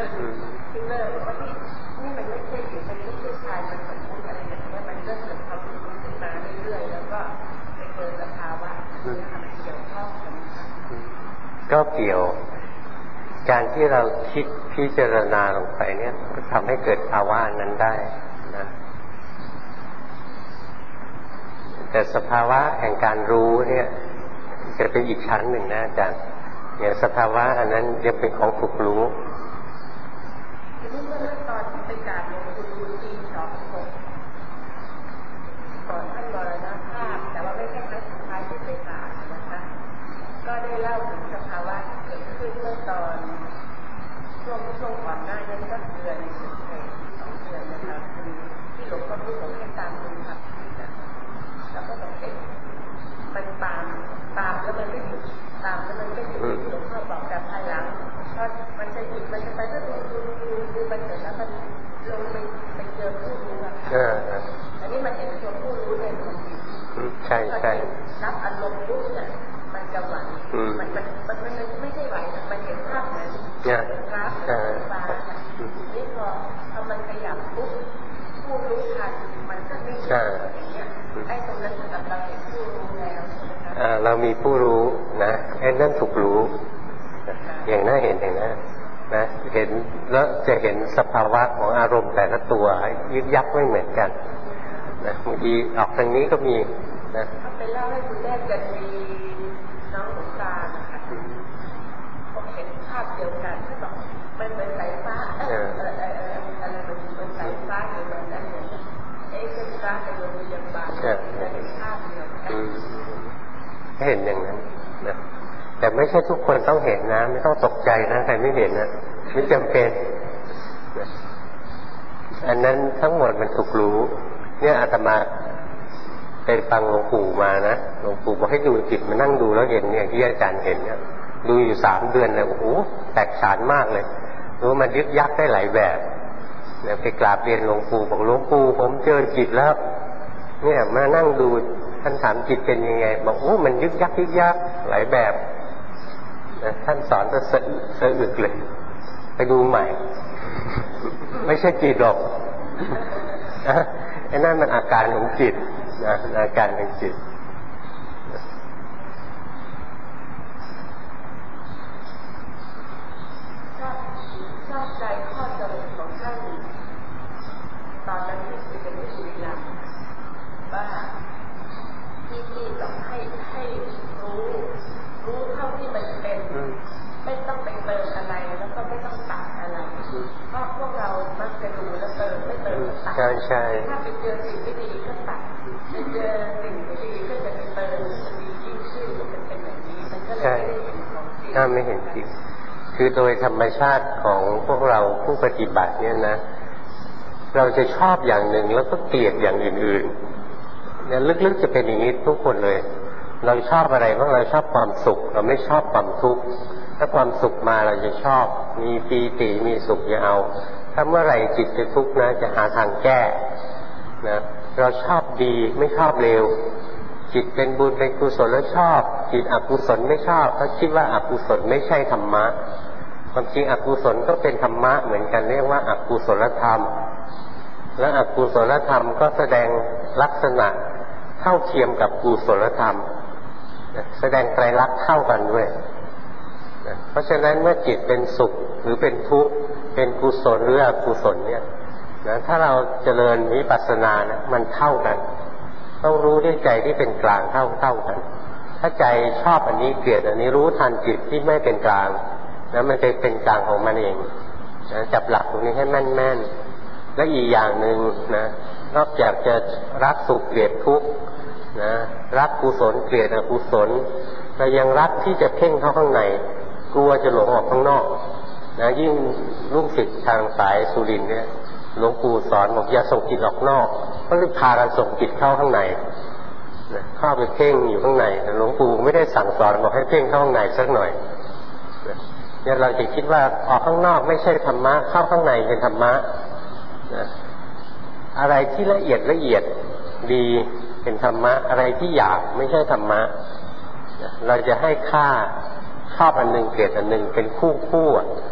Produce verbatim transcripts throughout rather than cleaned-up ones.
คือเลิกว่าที่นี่มันไม่ใช่อยู่มันไม่ใช่ชายมันสมมติอะไรอย่างเงี้ยมันเริ่มเกิดความรู้ขึ้นมาเรื่อยๆแล้วก็ไปเจอสภาวะที่ทำให้เกี่ยวข้องกันก็เกี่ยวการที่เราคิดพิจารณาลงไปเนี่ยก็ทำให้เกิดภาวะนั้นได้นะแต่สภาวะแห่งการรู้เนี่ยจะเป็นอีกชั้นหนึ่งนะอาจารย์อย่างสภาวะอันนั้นจะเป็นของถูกรู้เมื่อตอนที่ไปกราบหลวงปู่ดูลปีสองหกก่อนท่านมรณภาพแต่ว่าไม่ใช่ครั้งสุดท้ายที่ไปกราบนะคะก็ได้เล่าถึงสภาวะที่เกิดขึ้นเมื่อตอนช่วงช่วงก่อนหน้านั้นก็เดือนสิบเอ็ดสองเดือนนะคะคือที่หลวงพ่อพูดบอกให้ตามดูครับแล้วก็ต้องเก็บมันตามตามแล้วมันไม่หยุดตามแล้วมันไม่หยุดหลวงพ่อบอกแต่ภายหลังเพราะมันจะหยุดมันจะไปก็ดูดูดูดูไปเสร็จแล้วมันลงไปไปเจอผู้รู้อะค่ะอันนี้มันเห็นตัวผู้รู้เลยใช่ใช่รับอารมณ์ปุ๊บเนี่ยมันจะไหวมันมันมันมันไม่ใช่ไหวมันเห็นภาพเหมือนกราฟเหมือนฟ้านี่พอพอมันขยับปุ๊บผู้รู้ทันมันก็ไม่ใช่อย่างเงี้ยไอ้ตรงนั้นสำหรับเราเห็นผู้รู้แล้วใช่ไหมคะเรามีผู้รู้นะไอ้นั่นถูกรู้อย่างน่าเห็นอย่างนั้นนะเห็นแล้วจะเห็นสภาวะของอารมณ์แต่ละตัวยึกยักไม่เหมือนกันนะบางทีออกทางนี้ก็มีนะเขาไปเล่าให้คุณแม่กันมีน้องหลวงตานะคะผมเห็นภาพเดียวกันที่บอกมันเหมือนสายฟ้าเออเออเอออะไรมันเหมือนสายฟ้าอยู่แบบนั้นเนี่ยไอ้เส้นฟ้าในโรงพยาบาลจะเห็นภาพเดียวกันเห็นอย่างนั้นนะแต่ไม่ใช่ทุกคนต้องเห็นนะไม่ต้องตกใจนะใครไม่เห็นนะไม่จำเป็นอันนั้นทั้งหมดมันถูกรู้เนี่ยอาตมาไปฟังหลวงปู่มานะหลวงปู่บอกให้ดูจิตมานั่งดูแล้วเห็นเนี่ยที่อาจารย์เห็นเนี่ยดูอยู่สามเดือนเลยโอ้โหแตกฉานมากเลยรู้มันยึกยักได้หลายแบบเนี่ยไปกราบเรียนหลวงปู่บอกหลวงปู่ผมเจอจิตแล้วเนี่ยมานั่งดูท่านถามจิตเป็นยังไงบอกโอ้มันยึกยักยึกยักหลายแบบนะท่านสอนก็สะอึกเลยไปดูใหม่ไม่ใช่จิตหรอกไอ้นั่นมันอาการของจิตนะอาการของจิตชอบใจข้อสรุปของท่านตอนนั้นที่เป็นวิธีหลักว่าที่ที่ต้องให้ให้รู้รู้เท่าที่มันเป็นไม่ต้องไปเติมอะไรแล้วก็ไม่ต้องตัดอะไรเพราะพวกเรามักจะดูแล้วเติมไม่เติมตัดใช่ใช่ถ้าไปเจอสิ่งที่ดีก็ตัดไปเจอสิ่งที่ดีก็จะไปเติมจะดียิ่งขึ้นมันเป็นอย่างนี้มันก็เลยไม่ได้เห็นของจริงถ้าไม่เห็นจริงคือโดยธรรมชาติของพวกเราผู้ปฏิบัติเนี่ยนะเราจะชอบอย่างหนึ่งแล้วก็เกลียดอย่างอื่นๆเนี่ยลึกๆจะเป็นอย่างนี้ทุกคนเลยเราชอบอะไรบ้างเราชอบความสุขเราไม่ชอบความทุกข์ถ้าความสุขมาเราจะชอบมีปีติมีสุขจะเอาถ้าเมื่อไหร่จิตจะทุกข์นะจะหาทางแก้นะเราชอบดีไม่ชอบเลวจิตเป็นบุญเป็นกุศลแล้วชอบจิตอกุศลไม่ชอบถ้าคิดว่าอกุศลไม่ใช่ธรรมะความจริงอกุศลก็เป็นธรรมะเหมือนกันเรียกว่าอกุศลธรรมและอกุศลธรรมก็แสดงลักษณะเท่าเทียมกับกุศลธรรมแสดงไตรลักษณ์เท่ากันด้วยเพราะฉะนั้นเมื่อจิตเป็นสุขหรือเป็นทุกข์เป็นกุศลหรืออกุศลเนี่ยนะถ้าเราเจริญวิปัสสนานะมันเท่ากันต้องรู้ด้วยใจที่เป็นกลางเท่าเท่ากันถ้าใจชอบอันนี้เกลียดอันนี้รู้ทันจิตที่ไม่เป็นกลางแล้วมันจะเป็นกลางของมันเองนะจับหลักตรงนี้ให้แม่นๆและอีกอย่างหนึ่งนะนอกจากจะรักสุขเกลียดทุกข์นะรักกุศลเกลียดอกุศลเรายังรักที่จะเพ่งเข้าข้างในกลัวจะหลงออกข้างนอกนะยิ่งลูกศิษย์ทางสายสุรินทร์เนี่ยหลวงปู่สอนบอกอย่าส่งจิตออกนอกก็เลยพากันส่งจิตเข้าข้างในนะเข้าไปเพ่งอยู่ข้างในแต่หลวงปู่ไม่ได้สั่งสอนบอกให้เพ่งเข้าข้างในสักหน่อยนะเนี่ยเราจะคิดว่าออกข้างนอกไม่ใช่ธรรมะเข้าข้างในเป็นธรรมะนะอะไรที่ละเอียดละเอียดดีเป็นธรรมะอะไรที่หยาบไม่ใช่ธรรมะเราจะให้ค่าชอบอันหนึ่งเกลียดอันหนึ่งเป็นคู่คู่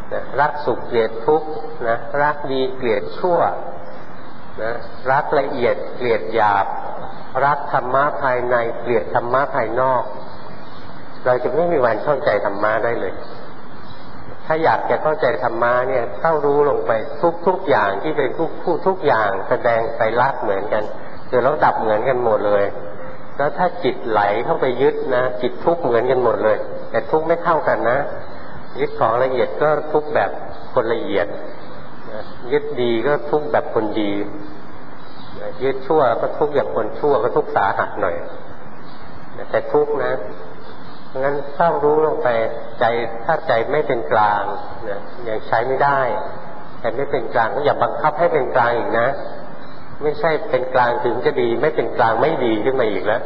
นะรักสุขเกลียดทุกข์นะรักดีเกลียดชั่วนะรักละเอียดเกลียดหยาบรักธรรมะภายในเกลียดธรรมะภายนอกเราจะไม่มีวันเข้าใจธรรมะได้เลยถ้าอยากจะเข้าใจธรรมะเนี่ยเข้ารู้ลงไปทุกทุกอย่างที่เป็นทุกผู้ทุกอย่างแสดงไตรลักษณ์เหมือนกันเกิดแล้วดับเหมือนกันหมดเลยแล้วถ้าจิตไหลเข้าไปยึดนะจิตทุกข์เหมือนกันหมดเลยแต่ทุกข์ไม่เท่ากันนะยึดของละเอียดก็ทุกข์แบบคนละเอียดยึดดีก็ทุกข์แบบคนดียึดชั่วก็ทุกข์แบบคนชั่วก็ทุกข์สาหัสหน่อยแต่ทุกข์นะงั้นเฝ้ารู้ลงไปใจถ้าใจไม่เป็นกลางนะยังใช้ไม่ได้แต่ไม่เป็นกลางก็อย่าบังคับให้เป็นกลางอีกนะไม่ใช่เป็นกลางถึงจะดีไม่เป็นกลางไม่ดีขึ้นมาอีกแล้ว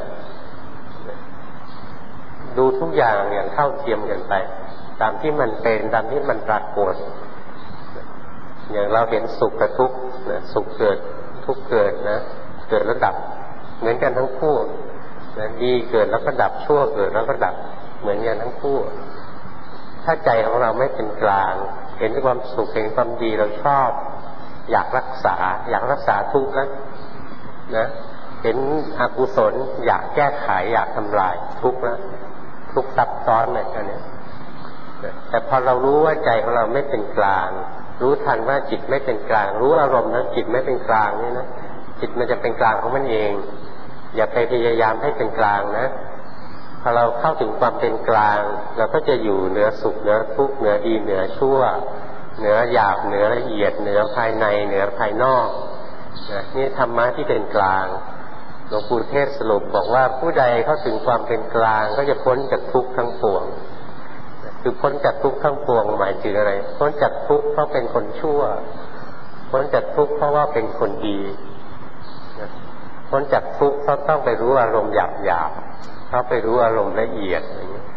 ดูทุกอย่างอย่างเท่าเทียมกันไปตามที่มันเป็นตามที่มันปรากฏอย่างเราเห็นสุขกับทุกข์นะสุขเกิดทุกข์เกิดนะเกิดแล้วดับเหมือนกันทั้งคู่นะดีเกิดแล้วก็ดับชั่วเกิดแล้วก็ดับเหมือนกันทั้งคู่ถ้าใจของเราไม่เป็นกลางเห็นความสุขเห็นความดีเราชอบอยากรักษาอยากรักษาทุกข์นะนะเห็นอกุศลอยากแก้ไขอยากทำลายทุกข์นะทุกข์ซับซ้อนเลยอันนี้แต่พอเรารู้ว่าใจของเราไม่เป็นกลางรู้ทันว่าจิตไม่เป็นกลางรู้อารมณ์นะจิตไม่เป็นกลางนี่นะจิตมันจะเป็นกลางของมันเองอย่าไปพยายามให้เป็นกลางนะพอเราเข้าถึงความเป็นกลางเราก็จะอยู่เหนือสุขเหนือทุกข์เหนือดีเหนือชั่วเหนือหยาบเหนือละเอียดเหนือภายในเหนือภายนอกนะนี่ธรรมะที่เป็นกลางหลวงปู่เทศสรุปบอกว่าผู้ใดเข้าถึงความเป็นกลางก็จะพ้นจากทุกข์ทั้งปวงคือพ้นจากทุกข์ทั้งปวงหมายถึงอะไรพ้นจากทุกข์เพราะเป็นคนชั่วพ้นจากทุกข์เพราะว่าเป็นคนดีพ้นจากทุกข์เพราะต้องไปรู้อารมณ์หยาบหยาบเพราะไปรู้อารมณ์ละเอียดอย่างนี้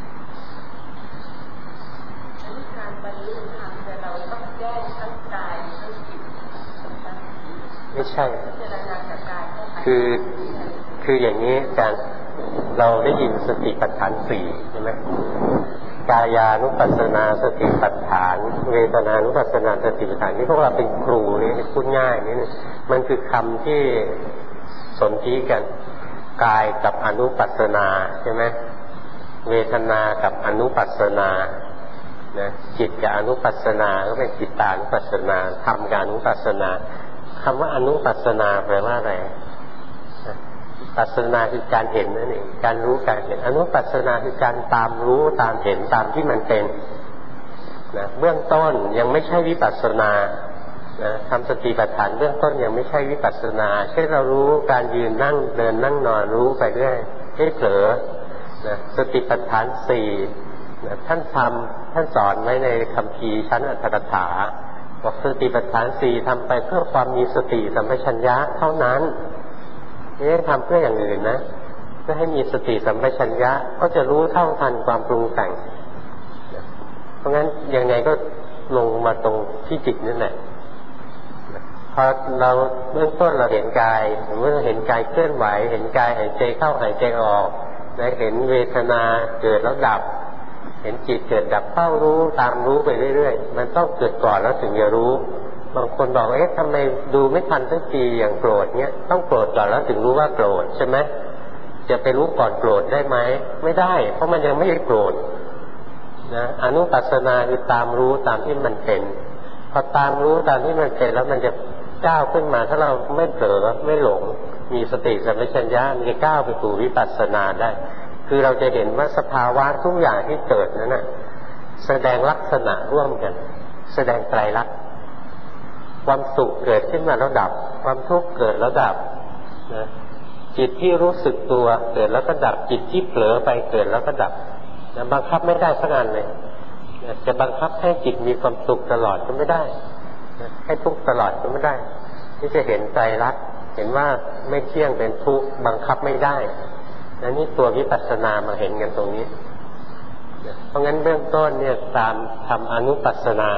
การบรรลุธรรมแต่เราต้องแก้ทั้งกายทั้งจิตไม่ใช่คือคืออย่างนี้การเราได้ยินสติปัฏฐานสี่ใช่ไหมกายานุปัสสนาสติปัฏฐานเวทนานุปัสสนาสติปัฏฐานนี่พวกเราเป็นครูนี่พูดง่ายนี่มันคือคำที่สนธิกันกายกับอนุปัสสนาใช่ไหมเวทนากับอนุปัสสนานะจิตกับอนุปัสสนาก็เป็นจิตตานุปัสสนาธรรมกับอนุปัสสนาคำว่าอนุปัสสนาแปลว่าอะไรปัสสนาคือการเห็นนั่นเองการรู้การเห็นอนุปัสสนาคือการตามรู้ตามเห็นตามที่มันเป็นนะเบื้องต้นยังไม่ใช่วิปัสสนานะทำสติปัฏฐานเบื้องต้นยังไม่ใช่วิปัสสนาเช่นเรารู้การยืนนั่งเดินนั่งนอนรู้ไปเรื่อยไม่เผลอนะสติปัฏฐานสี่นะท่านทำท่านสอนไว้ในคัมภีร์ชั้นอัตถกถาบอกสติปัฏฐานสี่ทำไปเพื่อความมีสติสัมปชัญญะเท่านั้นไม่ได้ทำเพื่ออย่างอื่นนะเพื่อให้มีสติสัมปชัญญะก็จะรู้เท่าทันความปรุงแต่งเพราะงั้นยังไงก็ลงมาตรงที่จิตนั่นแหละพอเราเบื้องต้นเราเห็นกายเมื่อเห็นกายเคลื่อนไหวเห็นกายหายใจเข้าหายใจออกได้เห็นเวทนาเกิดแล้วดับเห็นจิตเกิดดับเฝ้ารู้ตามรู้ไปเรื่อยๆมันต้องเกิดก่อนแล้วถึงจะรู้บางคนบอกเอ๊ะทำไมดูไม่ทันสักทีอย่างโกรธเนี้ยต้องโกรธก่อนแล้วถึงรู้ว่าโกรธใช่ไหมจะไปรู้ก่อนโกรธได้ไหมไม่ได้เพราะมันยังไม่ได้โกรธนะอนุปัสสนาคือตามรู้ตามที่มันเป็นพอตามรู้ตามที่มันเป็นแล้วมันจะก้าวขึ้นมาถ้าเราไม่เผลอไม่หลงมีสติสัมปชัญญะมันจะก้าวไปสู่วิปัสสนาได้คือเราจะเห็นว่าสภาวะทุกอย่างที่เกิดนั้นน่ะแสดงลักษณะร่วมกันแสดงไตรลักษณ์ความสุขเกิดขึ้นมาแล้วดับความทุกข์เกิดแล้วดับนะจิตที่รู้สึกตัวเกิดแล้วก็ดับจิตที่เผลอไปเกิดแล้วก็ดับนะบังคับไม่ได้สักอันเลยนะจะบังคับให้จิตมีความสุขตลอดก็ไม่ได้นะให้ทุกข์ตลอดก็ไม่ได้ที่จะเห็นไตรลักษณ์เห็นว่าไม่เที่ยงเป็นทุกข์บังคับไม่ได้นะนี่ตัววิปัสสนามาเห็นกันตรงนี้นะเพราะงั้นเบื้องต้นเนี่ยตามทำอนุปัสสนา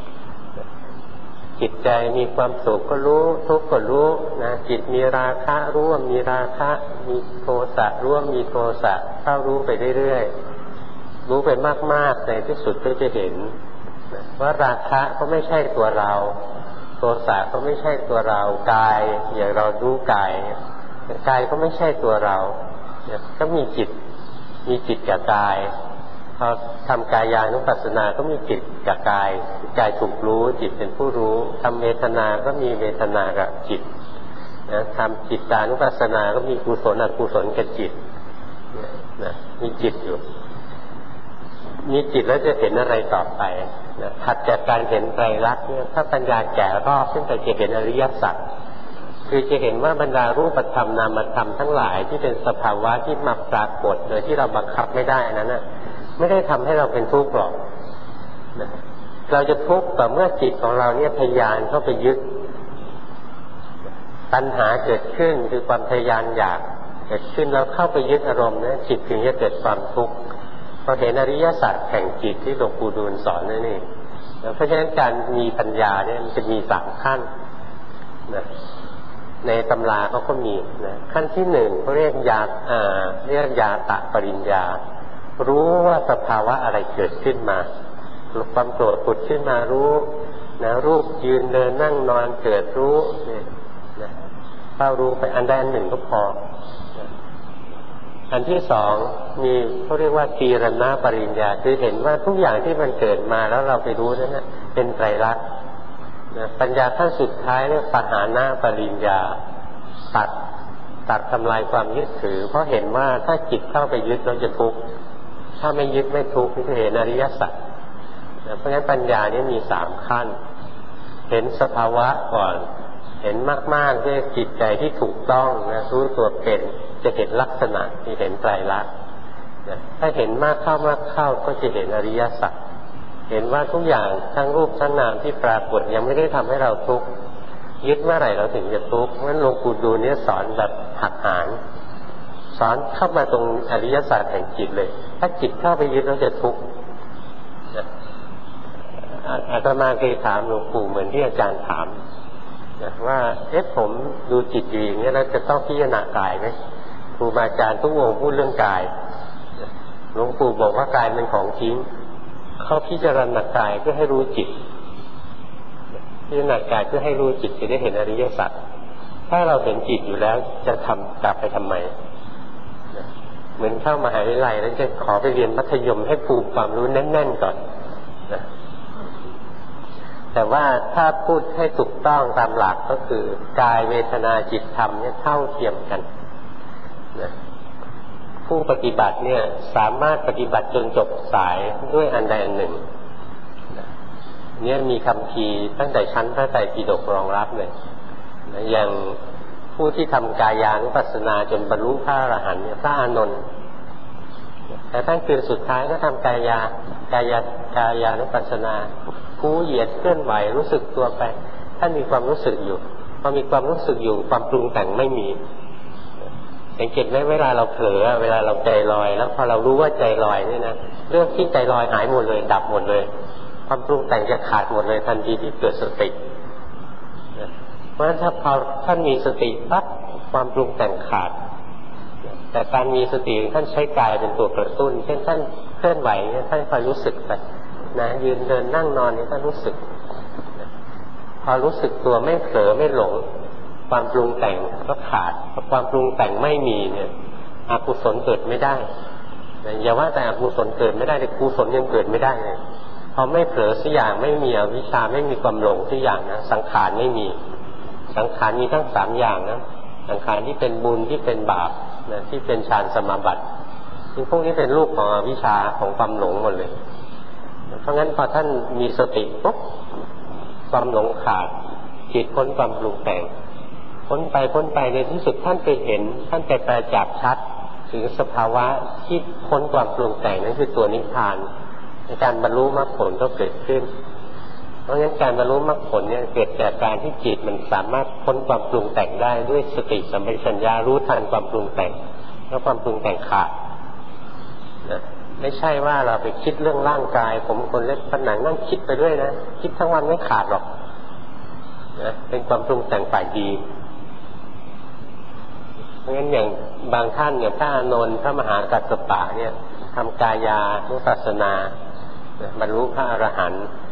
จิตใจมีความสุขก็รู้ทุกข์ก็รู้นะจิตมีราคะรู้ว่ามีราคะมีโทสะรู้ว่ามีโทสะเข้ารู้ไปเรื่อยๆรู้ไปมากๆในที่สุดก็จะเห็นว่าราคะก็ไม่ใช่ตัวเราโทสะก็ไม่ใช่ตัวเรากายอย่างเรารู้กายกายก็ไม่ใช่ตัวเราก็มีจิตมีจิตกับกายพอทำกายานุปัสสนาก็มีจิตกับกายกายถูกรู้จิตเป็นผู้รู้ทำเวทนาก็มีเวทนากับจิตนะทำจิตตานุปัสสนาก็มีกุศลอกุศลกับจิตนะมีจิตอยู่มีจิตแล้วจะเห็นอะไรต่อไปนะถัดจากการเห็นไตรลักษณ์เนี่ยถ้าปัญญาแก่รอบขึ้นไปจะเห็นอริยสัจคือจะเห็นว่าบรรดารูปธรรมนามธรรมทั้งหลายที่เป็นสภาวะที่มาปรากฏโดยที่เราบังคับไม่ได้นั้นนะไม่ได้ทำให้เราเป็นทุกข์หรอกนะเราจะทุกข์ต่อเมื่อจิตของเราเนี่ยทะยานเข้าไปยึดตัณหาเกิดขึ้นคือความทะยานอยากเกิดขึ้นแล้วเข้าไปยึดอารมณ์นะจิตถึงจะเกิดความทุกข์พอเห็นอริยสัจแห่งจิตที่หลวงปู่ดูลสอนนั่นเองเพราะฉะนั้นการมีปัญญาเนี่ยมันจะมีสามขั้นนะในตำราเขาก็มีนะขั้นที่หนึ่งเขาเรียกยาอ่าเรียกยาตะปริญญารู้ว่าสภาวะอะไรเกิดขึ้นมาความโกรธผุดขึ้นมารู้นะรูปยืนเดินนั่งนอนเกิดรู้เนี่ยนะเฝ้ารู้ไปอันใดอันหนึ่งก็พอนะอันที่สองมีเขาเรียกว่าทีรณปริญญาคือเห็นว่าทุกอย่างที่มันเกิดมาแล้วเราไปรู้นั่นนะเป็นไตรลักษณ์นะปัญญาขั้นสุดท้ายเรียกปหานะปริญญาตัดตัดทำลายความยึดถือเพราะเห็นว่าถ้าจิตเข้าไปยึดเราจะทุกข์ถ้าไม่ยึดไม่ทุกข์นี่คือเห็นอริยสัจนะเพราะฉะนั้นปัญญานี้มีสามขั้นเห็นสภาวะก่อนเห็นมากๆด้วยจิตใจที่ถูกต้องนะรู้ตัวเป็นจะเห็นลักษณะที่เห็นไตรลักษณ์นะถ้าเห็นมากเข้ามากเข้าก็จะเห็นอริยสัจเห็นว่าทุกอย่างทั้งรูปทั้งนามที่ปรากฏยังไม่ได้ทำให้เราทุกข์ยึดเมื่อไหร่เราถึงจะทุกข์เพราะฉะนั้นหลวงปู่ดูลเนี่ยสอนแบบหักหางสอนเข้ามาตรงอริยสัจแห่งจิตเลยถ้าจิตเข้าไปยึดเราจะทุกข์อาตมาเคยถามหลวงปู่เหมือนที่อาจารย์ถามนะว่าเอ๊ะผมดูจิตอยู่อย่างนี้แล้วจะต้องพิจารณากายไหมครูบาอาจารย์ทุกองค์พูดเรื่องกายหลวงปู่บอกว่ากายเป็นของทิ้งเขาพิจารณากายเพื่อให้รู้จิตพิจารณากายเพื่อให้รู้จิตจะได้เห็นอริยสัจถ้าเราเห็นจิตอยู่แล้วจะทำกลับไปทำไมเหมือนเข้ามหาวิทยาลัยแล้วจะขอไปเรียนมัธยมให้ภูมิความรู้แน่นๆก่อนนะแต่ว่าถ้าพูดให้ถูกต้องตามหลักก็คือกายเวทนาจิตธรรมเนี่ยเท่าเทียมกันนะผู้ปฏิบัติเนี่ยสามารถปฏิบัติจนจบสายด้วยอันใดอันหนึ่งนะเนี่ยมีคำพีตั้งแต่ชั้นพระไตรปิฎกรองรับเลยนะอย่างผู้ที่ทำกายานุปัสสนาจนบรรลุพระอรหันต์เนี่ยพระอานนท์แต่ท่านคืนสุดท้ายก็ทำกายากายากายานุปัสสนาผู้เหยียดเคลื่อนไหวรู้สึกตัวไปท่านมีความรู้สึกอยู่พอมีความรู้สึกอยู่ความปรุงแต่งไม่มีสังเกตไหมเวลาเราเผลอเวลาเราใจลอยแล้วพอเรารู้ว่าใจลอยนี่นะเรื่องที่ใจลอยหายหมดเลยดับหมดเลยความปรุงแต่งจะขาดหมดเลยทันทีที่เกิดสติเพราะฉะนั้นถ้าพอท่านมีสติปั๊บความปรุงแต่งขาดแต่การมีสติท่านใช้กายเป็นตัวกระตุ้นเช่นท่านเคลื่อนไหวเนี่ยท่านคอยรู้สึกไปนะยืนเดินนั่งนอนนี่ท่านรู้สึกพอรู้สึกตัวไม่เผลอไม่หลงความปรุงแต่งก็ขาดพอความปรุงแต่งไม่มีเนี่ยอกุศลเกิดไม่ได้อย่าว่าแต่อกุศลเกิดไม่ได้แต่กุศลยังเกิดไม่ได้เลยพอไม่เผลอสักอย่างไม่มีอวิชชาไม่มีความหลงสักอย่างนะสังขารไม่มีสังขารมีทั้งสามอย่างนะสังขารที่เป็นบุญที่เป็นบาปนะที่เป็นฌานสมาบัติซึ่งพวกนี้เป็นลูกของอวิชชาของความหลงหมดเลยเพราะงั้นพอท่านมีสติปุ๊บความหลงขาดจิตพ้นความปรุงแต่งพ้นไปพ้นไปในที่สุดท่านไปเห็นท่านไปประจักษ์ชัดถึงสภาวะที่พ้นความปรุงแต่งนั่นคือตัวนิพพานในการบรรลุมรรคผลก็เกิดขึ้นเพราะงั้นการบรรลุมรรคผลเนี่ยเกิดจากการที่จิตมันสามารถพ้นความปรุงแต่งได้ด้วยสติสัมปชัญญะรู้ทันความปรุงแต่งแล้วความปรุงแต่งขาดนะไม่ใช่ว่าเราไปคิดเรื่องร่างกายผมคนเล็บผนังนั่งคิดไปด้วยนะคิดทั้งวันไม่ขาดหรอกนะเป็นความปรุงแต่งฝ่ายดีเพราะงั้นอย่างบางท่านอย่างพระอานนท์พระมหากัสสปะเนี่ยทำกายานุปัสสนาบรรลุพระอรหันต์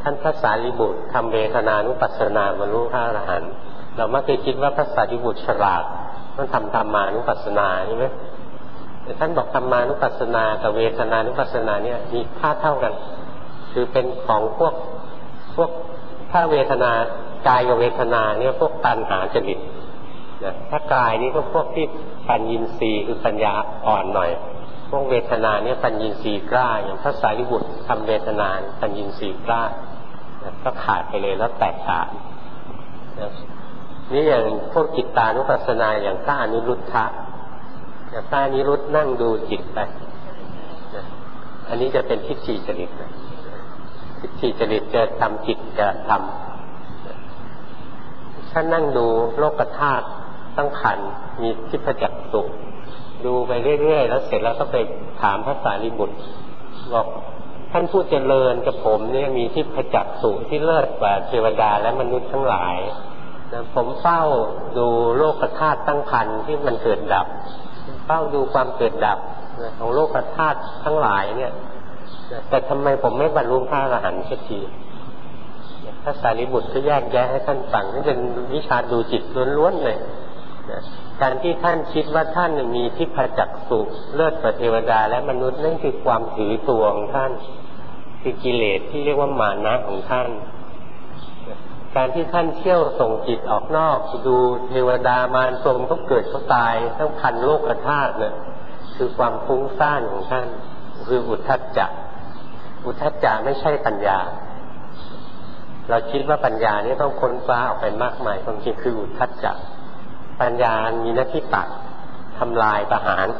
ท่านพระสารีบุตรทำเวทนานุปัสสนาบรรลุพระอรหันต์เรามักจะคิดว่าพระสารีบุตรฉลาดท่านทำธรรมานุปัสสนาใช่ไหมแต่ท่านบอกธรรมานุปัสสนากับเวทนานุปัสสนาเนี่ยมีค่าเท่ากันคือเป็นของพวกพวกถ้าเวทนากายกับเวทนาเนี่ยพวกตัณหาจริตนะถ้ากายนี่ก็พวกที่ปัญญีสีคือปัญญาอ่อนหน่อยพวกเวทนาเนี่ยปัญญีสีกล้าอย่างพระสารีบุตรทำเวทนาปัญญีสีกล้านะก็ขาดไปเลยแล้วแตกขาดนะนี่อย่างพวกจิตตานุปัสสนาอย่างพระอนิรุทธะอย่างพระอนิรุทธนั่งดูจิตไปนะอันนี้จะเป็นทิฏฐิจริตนะทิฏฐิจริตจะทำจิตจะทำถ้านั่งดูโลกธาตุตั้งขันมีทิพจักษุดูไปเรื่อยๆแล้วเสร็จแล้วก็ไปถามพระสารีบุตรบอกท่านผู้เจริญกับผมเนี่ยมีทิพจักษุที่เลิศกว่าเทวดาและมนุษย์ทั้งหลายนะผมเฝ้าดูโลกธาตุตั้งขันที่มันเกิดดับเฝ้าดูความเกิดดับของโลกธาตุทั้งหลายเนี่ยแต่ทำไมผมไม่บรรลุพระอรหันต์สักทีพระสารีบุตรก็แยกแยะให้ท่านฟังนี่เป็นวิชาดูจิตล้วนๆเลยนะการที่ท่านคิดว่าท่านมีทิพจักษุเลิศกว่าเทวดาและมนุษย์นั่นคือความถือตัวของท่านคือกิเลสที่เรียกว่ามานะของท่านการที่ท่านเที่ยวส่งจิตออกนอกดูเทวดามารพรหมเขาเกิดเขาตายทั้งพันโลกธาตุเนี่ยคือความฟุ้งซ่านของท่านคืออุทธัจจะอุทธัจจะไม่ใช่ปัญญาเราคิดว่าปัญญานี้ต้องค้นคว้าออกไปมากมายความจริงคืออุทธัจจะปัญญามีหน้าที่ตัดทำลายประหาร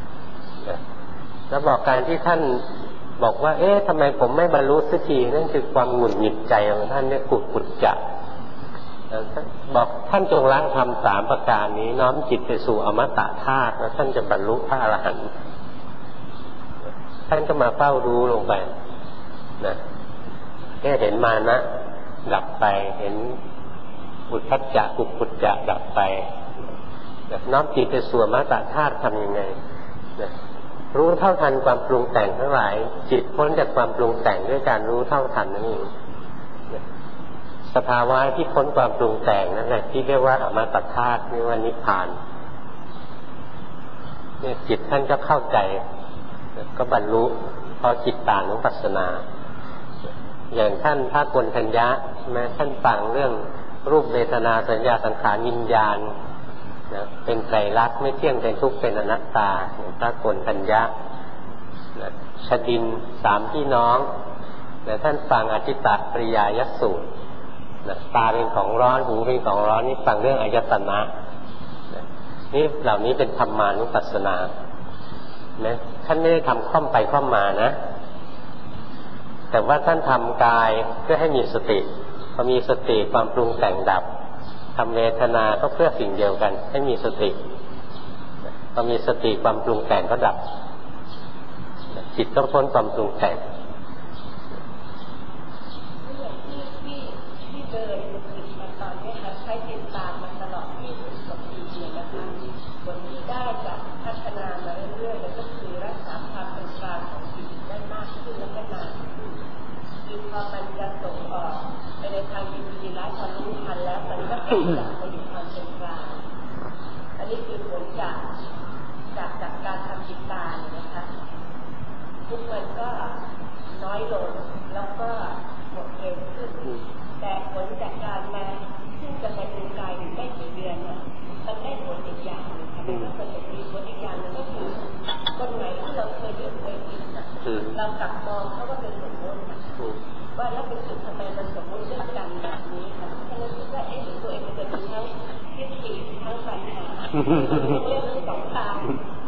แล้วบอกการที่ท่านบอกว่าเอ๊ะทำไมผมไม่บรรลุสักทีนั่นคือความหงุดหงิดใจของท่านเนี่ยกุดกุดจะบอกท่านจงละธรรมสามประการนี้น้อมจิตไปสู่อมตะธาตุแล้วท่านจะบรรลุพระอรหันต์ท่านก็มาเฝ้ารู้ลงไปนะแค่เห็นมานะดับไปเห็นอุทธัจจะกุกุจจะดับไปน้อมจิตไปสู่อมตะธาตุทำยังไงนะรู้เท่าทันความปรุงแต่งทั้งหลายจิตพ้นจากความปรุงแต่งด้วยการรู้เท่าทันนั่นเองสภาวะที่พ้นความปรุงแต่งนั่นแหละที่เรียกว่าอมตะธาตุเรียกว่านิพพานเนี่ยจิตท่านก็เข้าใจก็บรรลุเพราะจิตตานุปัสสนาอย่างท่านพระกนทัญญะใช่ไหมท่านฟังเรื่องรูปเวทนาสัญญาสังขารวิญญาณนะเป็นไตรลักษณ์ไม่เที่ยงเป็นทุกข์เป็นอนัตตาอย่างพระกนทัญญะนะชดินสามพี่น้องนะท่านฟังอจิตตปริยายสูตรนะตาเป็นของร้อนหูเป็นของร้อนนี่ฟังเรื่องอายตนะนะนี่เหล่านี้เป็นธรรมานุปัสสนานะท่านไม่ได้ทำค่อมไปค่อมมานะแต่ว่าท่านทำกายเพื่อให้มีสติพอมีสติความปรุงแต่งดับทำเวทนาก็เพื่อสิ่งเดียวกันให้มีสติพอมีสติความปรุงแต่งก็ดับจิตต้องพ้นความปรุงแต่งจะไปอยู่ความเป็นกลางอันนี้คือผลจากจากจากการทำจิตตาเนี่ยนะคะทุกมันก็น้อยลงแล้วก็หมดเร็วขึ้นแต่ผลจากการมาซึ่งจะไปเป็นกายอยู่ได้กี่เดือนเนี่ยมันได้ผลอีกอย่างนึงค่ะมันก็จะมีผลอีกอย่างนึงก็คือคนไหนที่เราเคยยึดเคยติดเรากลับมองเขาก็เป็นสมมติว่าแล้วเป็นจุดทำไมมันสมมติเรื่องกันแบบนี้ค่ะฉันคิดว่าเอ๊ะตัวเองมันจะมีทั้งทิฏฐิทั้งปัญหาเรื่องทั้งสองทาง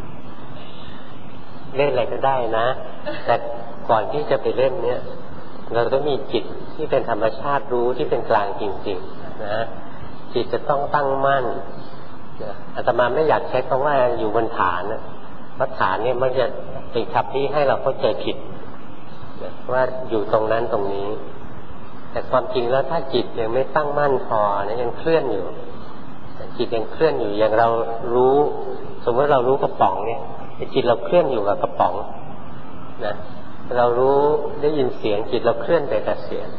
เล่นอะไรก็ได้นะแต่ก่อนที่จะไปเล่นเนี้ยเราต้องมีจิตที่เป็นธรรมชาติรู้ที่เป็นกลางจริงๆนะจิตจะต้องตั้งมั่นอาตมาไม่อยากใช้คำว่าอยู่บนฐานนะเพราะฐานเนี่ยมันจะเป็นคำที่ให้เราเข้าใจผิดว่าอยู่ตรงนั้นตรงนี้แต่ความจริงแล้วถ้าจิตยังไม่ตั้งมั่นพอนะยังเคลื่อนอยู่จิตยังเคลื่อนอยู่อย่างเรารู้สมมติเรารู้กระป๋องเนี่ยจิตเราเคลื่อนอยู่กับกระป๋องนะเรารู้ได้ยินเสียงจิตเราเคลื่อนไปกับเสียง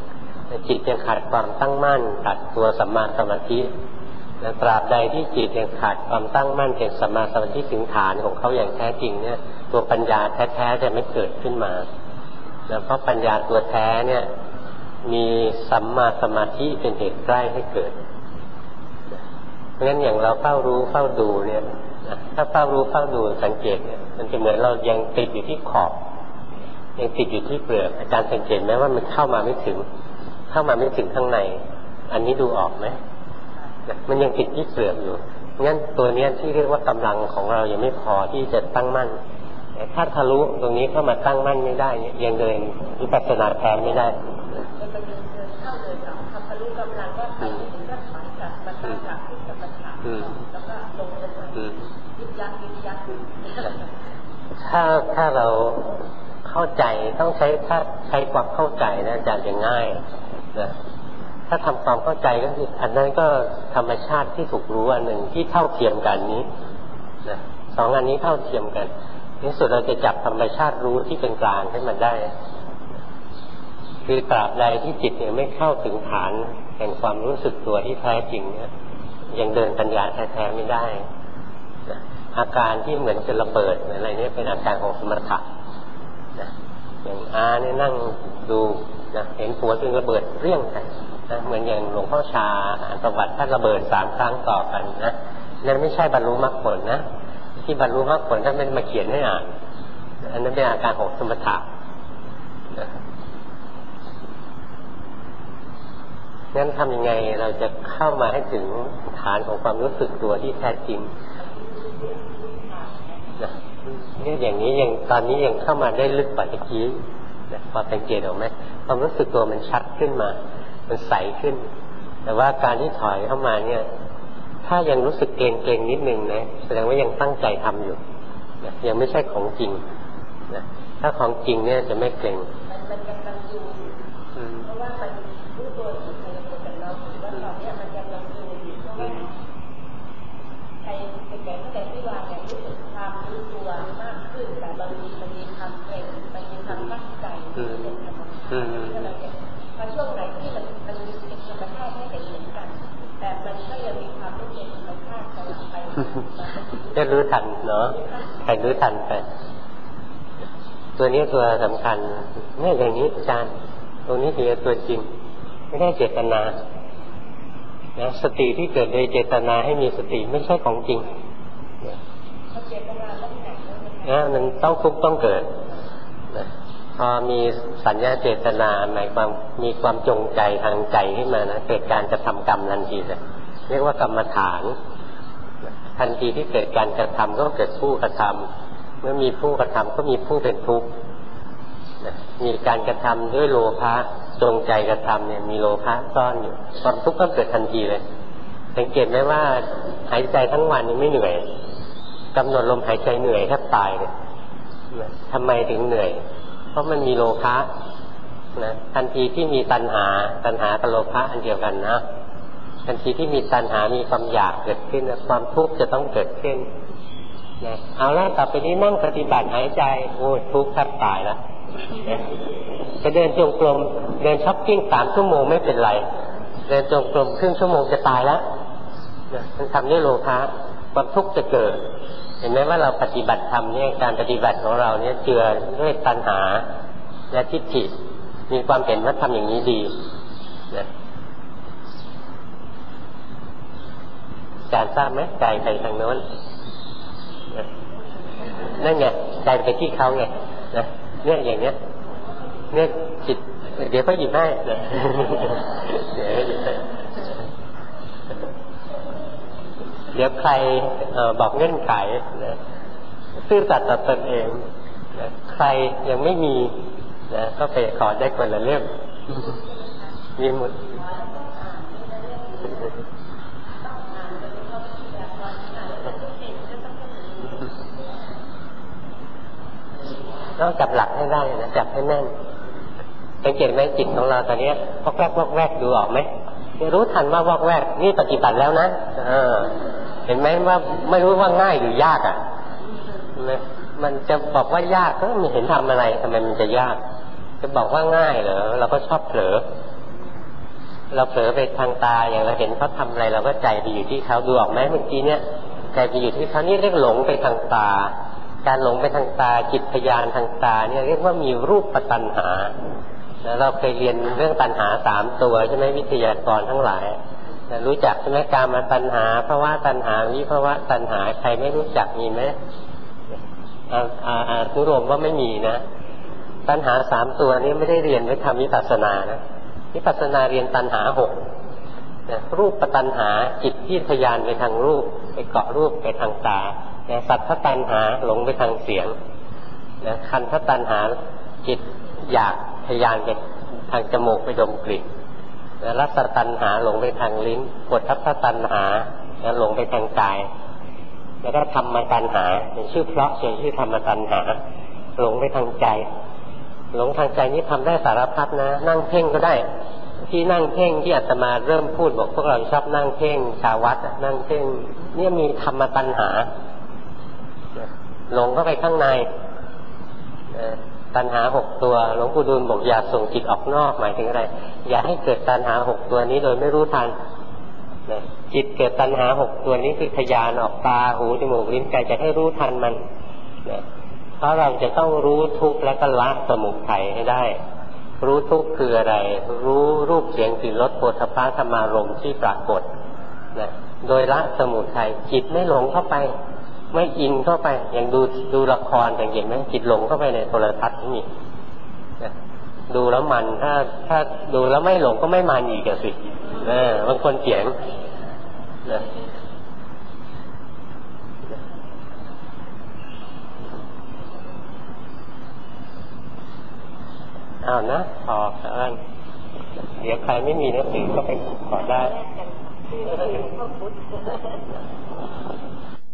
จิตยังขาดความตั้งมั่นขาดตัวสัมมาสมาธิตราบใดที่จิตยังขาดความตั้งมั่นแห่งสัมมาสมาธิถึงฐานของเขาอย่างแท้จริงเนี่ยตัวปัญญาแท้ๆจะไม่เกิดขึ้นมาเพราะปัญญาตัวแท้เนี่ยมีสัมมาสมาธิเป็นเหตุใกล้ให้เกิดเพราะฉะนั้นอย่างเราเฝ้ารู้เฝ้าดูเนี่ยถ้าเฝ้ารู้เฝ้าดูสังเกตเนี่ยมันจะเหมือนเรายังติดอยู่ที่ขอบยังติดอยู่ที่เปลือกอาจารย์สังเกตไหมว่ามันเข้ามาไม่ถึงเข้ามาไม่ถึงข้างในอันนี้ดูออกไหมมันยังติดที่เปลือกอยู่งั้นตัวนี้ที่เรียกว่ากำลังของเรายังไม่พอที่จะตั้งมั่นแต่ถ้าทะลุตรงนี้เข้ามาตั้งมั่นไม่ได้ยังเดินวิปัสสนาแทนไม่ได้เข้าเดินทำทะลุกำลังก็ไปถึงก็ถอยกลับมาตั้งหลักที่กรรมฐานแล้วก็ลงลงมายึดยักยึดยักถ้าถ้าเราเข้าใจต้องใช้ถ้าใช้ความเข้าใจนะอาจารย์จะง่ายนะถ้าทำความเข้าใจก็คืออันนั้นก็ธรรมชาติที่ถูกรู้อันหนึ่งที่เท่าเทียมกันนี้นะสองอันนี้เท่าเทียมกันในสุดเราจะจับธรรมชาติรู้ที่เป็นกลางให้มันได้คือตราบใดที่จิตเนี่ยไม่เข้าถึงฐานแห่งความรู้สึกตัวที่แท้จริงเนี่ยยังเดินปัญญาแท้ๆไม่ได้นะอาการที่เหมือนจะระเบิดอะไรเนี่ยเป็นอาการของสมถะนะอย่างอาเนี่ยนั่งดูนะเห็นผัวจึงระเบิดเรี่ยงกันนะเหมือนอย่างหลวงพ่อชาอ่านประวัติท่านระเบิดสามครั้งต่อกันนะนั่นไม่ใช่บรรลุมรรคผลนะที่บรรลุมรรคผลท่านไม่มาเขียนให้อ่านอันนั้นเป็นอาการของสมถะนะงั้นทำยังไงเราจะเข้ามาให้ถึงฐานของความรู้สึกตัวที่แท้จริงนะเนี่ยอย่างนี้ยังตอนนี้ยังเข้ามาได้ลึกกว่าตะกี้นะพอสังเกตออกไหมความรู้สึกตัวมันชัดขึ้นมามันใสขึ้นแต่ว่าการที่ถอยเข้ามาเนี่ยถ้ายังรู้สึกเกรงเกรงนิดนึงนะแสดงว่ายังตั้งใจทำอยู่นะยังไม่ใช่ของจริงนะถ้าของจริงเนี่ยจะไม่เกรงมันยังกำลังอยู่เพราะว่ามันรู้ตัวอยู่ในตัวกันเราว่าตอนนี้มันยังกำลังอยู่เพราะว่าใครไปแก่ตั้งแต่ที่วางเนี่ยรู้สึกความรู้ตัวมากขึ้นแต่บางทีมันมีความเกรงมันมีความตั้งใจเป็นธรรมชาติก็เลยพอช่วงไหนที่มันมันมีเป็นธรรมชาติให้เห็นเหมือนกันแต่มันก็ยังมีความไม่เป็นธรรมชาติกำลังไปจะรู้ทันเนาะใครรู้ทันไปตัวนี้ตัวสำคัญเนี่ยอย่างนี้อาจารย์ตัวนี้คือตัวจริงไม่ได้เจตนานะสติที่เกิดโดยเจตนาให้มีสติไม่ใช่ของจริงนะมันต้องทุกข์ต้องเกิดนะพอมีสัญญาเจตนาหมายความมีความจงใจทางใจขึ้นมานะเกิดการกระทำกรรมทันทีเลยเรียกว่ากรรมฐานทันทีที่เกิดการกระทำก็เกิดผู้กระทำเมื่อมีผู้กระทำก็มีผู้เป็นทุกข์มีการกระทำด้วยโลภะจงใจกระทำเนี่ยมีโลภะซ่อนอยู่ความทุกข์ก็เกิดทันทีเลยสังเกตไหมว่าหายใจทั้งวันยังไม่เหนื่อยกำหนดลมหายใจเหนื่อยแทบตายเลยทำไมถึงเหนื่อยเพราะมันมีโลภะนะทันทีที่มีตัณหาตัณหากับโลภะอันเดียวกันนะทันทีที่มีตัณหามีความอยากเกิดขึ้นความทุกข์จะต้องเกิดขึ้นนะเอาละต่อไปนี้นั่งปฏิบัติหายใจโอ้ทุกข์แทบตายแล้วจะเดินจงกรมเดินช้อปปิ้งสามชั่วโมงไม่เป็นไรเดินจงกรมครึ่งชั่วโมงจะตายแล้วมันทำด้วยโลภะความทุกข์จะเกิดเห็นไหมว่าเราปฏิบัติธรรมเนี่ยการปฏิบัติของเราเนี่ยเจือด้วยตัณหาและทิฏฐิมีความเห็นว่าทำอย่างนี้ดีนะการทราบไหมใจไปทางโน้นนั่นไงใจไปที่เขาไงนะเนี่ยอย่างเนี้ยเนี่ยจิตเดี๋ยวก็หยิบให้นะเดี๋ยวหยิบให้เดี๋ยวใครบอกเงื่อนไขนะซื่อสัตย์ต่อตนเองนะใครยังไม่มีนะก็ไปขอได้คนละเล่มมีหมดต้องจับหลักให้ได้นะจับให้แน่นสังเกตไหมจิตของเราตอนนี้วอกแวกวอกแวกดูออกไหมรู้ทันว่าวอกแวกนี่ปฏิบัติแล้วนะเออเห็นไหมว่าไม่รู้ว่าง่ายหรือยากอ่ะมันจะบอกว่ายากก็ไม่เห็นทำอะไรทำไมมันจะยากจะบอกว่าง่ายเหรอเราก็ชอบเผลอเราเผลอไปทางตาอย่างเราเห็นเขาทำอะไรเราก็ใจไปอยู่ที่เขาดูออกไหมเมื่อกี้เนี่ยใจไปอยู่ที่เขานี่เรียกหลงไปทางตาการหลงไปทางตาจิตทยานทางตาเนี่ยเรียกว่ามีรูปตัณหาเราเคยเรียนเรื่องตัณหาสามตัวใช่ไหมวิทยากรทั้งหลายรู้จักใช่ไหมกามตัณหาภวตัณหาวิภวตัณหาใครไม่รู้จักมีไหมอาอาอานุโรมว่าไม่มีนะตัณหาสามตัวนี้ไม่ได้เรียนไว้ทำวิปัสสนานะวิปัสสนาเรียนตัณหาหกนะรูปตัณหาจิตที่ทะยานไปทางรูปไปเกาะรูปไปทางตานะสัทธตัณหาหลงไปทางเสียงนะคันธตัณหาจิตอยากทะยานไปทางจมูกไปดมกลิ่นนะรสตัณหาหลงไปทางลิ้นโผฏฐัพพตัณหานะหลงไปทางกายแล้วก็ธรรมตัณหาเป็นชื่อเพราะส่วนชื่อธรรมตัณหาหลงไปทางใจหลงทางใจนี้ทำได้สารพัดนะนั่งเพ่งก็ได้ที่นั่งเพ่งที่อาตมาเริ่มพูดบอกพวกเราชอบนั่งเพ่งชาววัดนั่งเพ่งเนี่ยมีธรรมตัณหาหลงเข้าไปข้างในตัณหาหกตัวหลวงปู่ดูลบอกอย่าส่งจิตออกนอกหมายถึงอะไรอย่าให้เกิดตัณหาหกตัวนี้โดยไม่รู้ทันจิตเกิดตัณหาหกตัวนี้คือทะยานออกตาหูจมูกลิ้นกายจะให้รู้ทันมันเพราะเราจะต้องรู้ทุกข์และก็ละสมุทัยให้ได้รู้ทุกข์คืออะไรรู้รูปเสียงกลิ่นรสโผฏฐัพพะธรรมารมณ์ที่ปรากฏนะโดยละสมุทัยจิตไม่หลงเข้าไปไม่อินเข้าไปอย่างดูดูละครสังเกตไหมจิตหลงเข้าไปในโทรทัศน์นี่นะดูแล้วมันถ้าถ้าดูแล้วไม่หลงก็ไม่มันอีกสิเออบางคนเถียงนะเอานะพอแล้วเดี๋ยวใครไม่มีหนังสือก็ไปขอได้